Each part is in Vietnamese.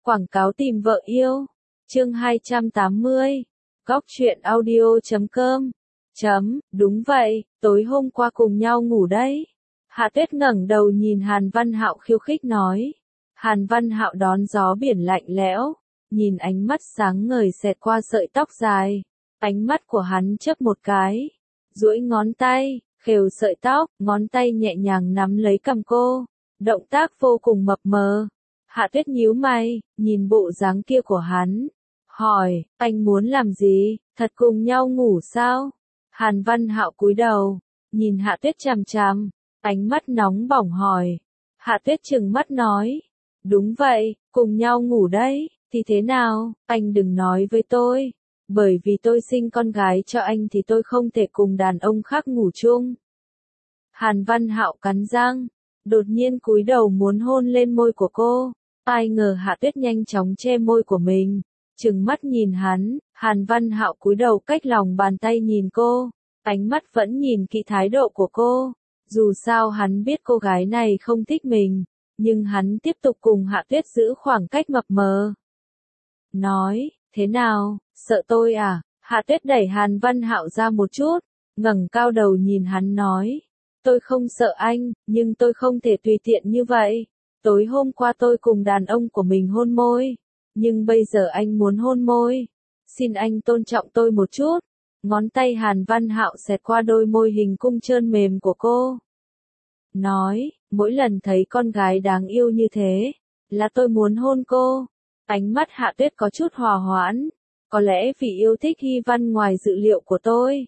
Quảng cáo tìm vợ yêu. Chương 280. Góc truyện audio.com. Đúng vậy, tối hôm qua cùng nhau ngủ đấy. Hạ Tuyết ngẩng đầu nhìn Hàn Văn Hạo khiêu khích nói. Hàn Văn Hạo đón gió biển lạnh lẽo, nhìn ánh mắt sáng ngời xẹt qua sợi tóc dài. Ánh mắt của hắn chớp một cái, duỗi ngón tay, khều sợi tóc, ngón tay nhẹ nhàng nắm lấy cằm cô. Động tác vô cùng mập mờ. Hạ Tuyết nhíu mày, nhìn bộ dáng kia của hắn. Hỏi, anh muốn làm gì, thật cùng nhau ngủ sao? Hàn Văn Hạo cúi đầu, nhìn Hạ Tuyết chằm chằm, ánh mắt nóng bỏng hỏi. Hạ Tuyết trừng mắt nói, đúng vậy, cùng nhau ngủ đấy, thì thế nào, anh đừng nói với tôi. Bởi vì tôi sinh con gái cho anh thì tôi không thể cùng đàn ông khác ngủ chung. Hàn Văn Hạo cắn răng, đột nhiên cúi đầu muốn hôn lên môi của cô. Ai ngờ Hạ Tuyết nhanh chóng che môi của mình, trừng mắt nhìn hắn. Hàn Văn Hạo cúi đầu cách lòng bàn tay nhìn cô, ánh mắt vẫn nhìn kỹ thái độ của cô. Dù sao hắn biết cô gái này không thích mình, nhưng hắn tiếp tục cùng Hạ Tuyết giữ khoảng cách mập mờ. Nói, thế nào, sợ tôi à? Hạ Tuyết đẩy Hàn Văn Hạo ra một chút, ngẩng cao đầu nhìn hắn nói. Tôi không sợ anh, nhưng tôi không thể tùy tiện như vậy. Tối hôm qua tôi cùng đàn ông của mình hôn môi, nhưng bây giờ anh muốn hôn môi. Xin anh tôn trọng tôi một chút. Ngón tay Hàn Văn Hạo xẹt qua đôi môi hình cung trơn mềm của cô. Nói, mỗi lần thấy con gái đáng yêu như thế, là tôi muốn hôn cô. Ánh mắt Hạ Tuyết có chút hòa hoãn, có lẽ vì yêu thích Hy Văn ngoài dự liệu của tôi,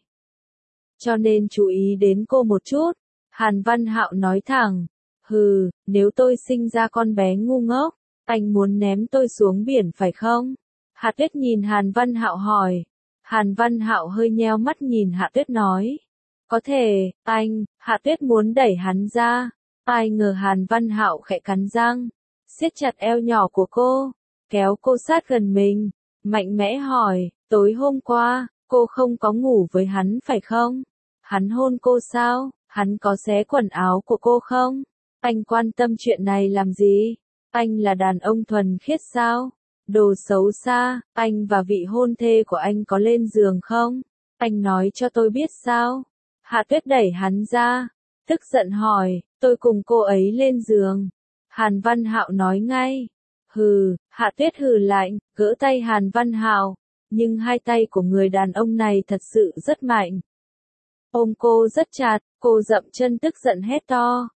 cho nên chú ý đến cô một chút. Hàn Văn Hạo nói thẳng, hừ, nếu tôi sinh ra con bé ngu ngốc, anh muốn ném tôi xuống biển phải không? Hạ Tuyết nhìn Hàn Văn Hạo hỏi. Hàn Văn Hạo hơi nheo mắt nhìn Hạ Tuyết nói, có thể, anh. Hạ Tuyết muốn đẩy hắn ra, ai ngờ Hàn Văn Hạo khẽ cắn răng, siết chặt eo nhỏ của cô, kéo cô sát gần mình, mạnh mẽ hỏi, tối hôm qua, cô không có ngủ với hắn phải không? Hắn hôn cô sao? Hắn có xé quần áo của cô không? Anh quan tâm chuyện này làm gì? Anh là đàn ông thuần khiết sao? Đồ xấu xa, anh và vị hôn thê của anh có lên giường không? Anh nói cho tôi biết sao? Hạ Tuyết đẩy hắn ra, tức giận hỏi, tôi cùng cô ấy lên giường. Hàn Văn Hạo nói ngay. Hừ. Hạ Tuyết hừ lạnh, gỡ tay Hàn Văn Hạo, nhưng hai tay của người đàn ông này thật sự rất mạnh. Ôm cô rất chặt, cô dậm chân tức giận hét to.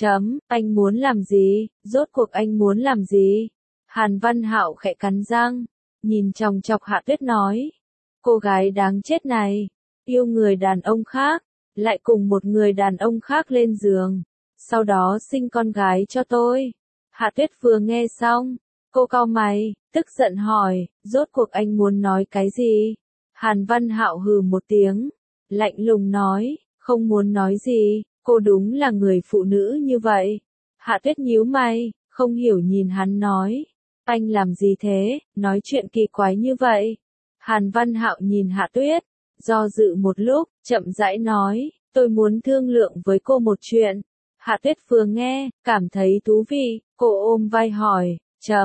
Anh muốn làm gì? Rốt cuộc anh muốn làm gì? Hàn Văn Hạo khẽ cắn răng, nhìn chòng chọc Hạ Tuyết nói. Cô gái đáng chết này, yêu người đàn ông khác, lại cùng một người đàn ông khác lên giường, sau đó sinh con gái cho tôi. Hạ Tuyết vừa nghe xong, cô cau mày, tức giận hỏi, rốt cuộc anh muốn nói cái gì? Hàn Văn Hạo hừ một tiếng, lạnh lùng nói, không muốn nói gì, cô đúng là người phụ nữ như vậy. Hạ Tuyết nhíu mày, không hiểu nhìn hắn nói, anh làm gì thế, nói chuyện kỳ quái như vậy. Hàn Văn Hạo nhìn Hạ Tuyết, do dự một lúc, chậm rãi nói, tôi muốn thương lượng với cô một chuyện. Hạ Tuyết vừa nghe, cảm thấy thú vị, cô ôm vai hỏi,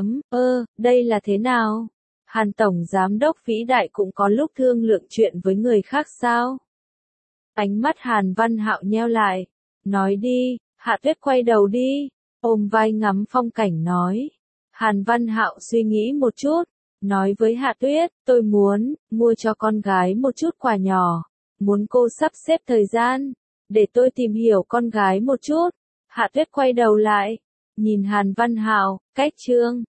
đây là thế nào? Hàn Tổng Giám đốc vĩ đại cũng có lúc thương lượng chuyện với người khác sao? Ánh mắt Hàn Văn Hạo nheo lại, nói đi. Hạ Tuyết quay đầu đi, ôm vai ngắm phong cảnh nói. Hàn Văn Hạo suy nghĩ một chút, nói với Hạ Tuyết, tôi muốn mua cho con gái một chút quà nhỏ, muốn cô sắp xếp thời gian, để tôi tìm hiểu con gái một chút. Hạ Tuyết quay đầu lại, nhìn Hàn Văn Hạo, cách chương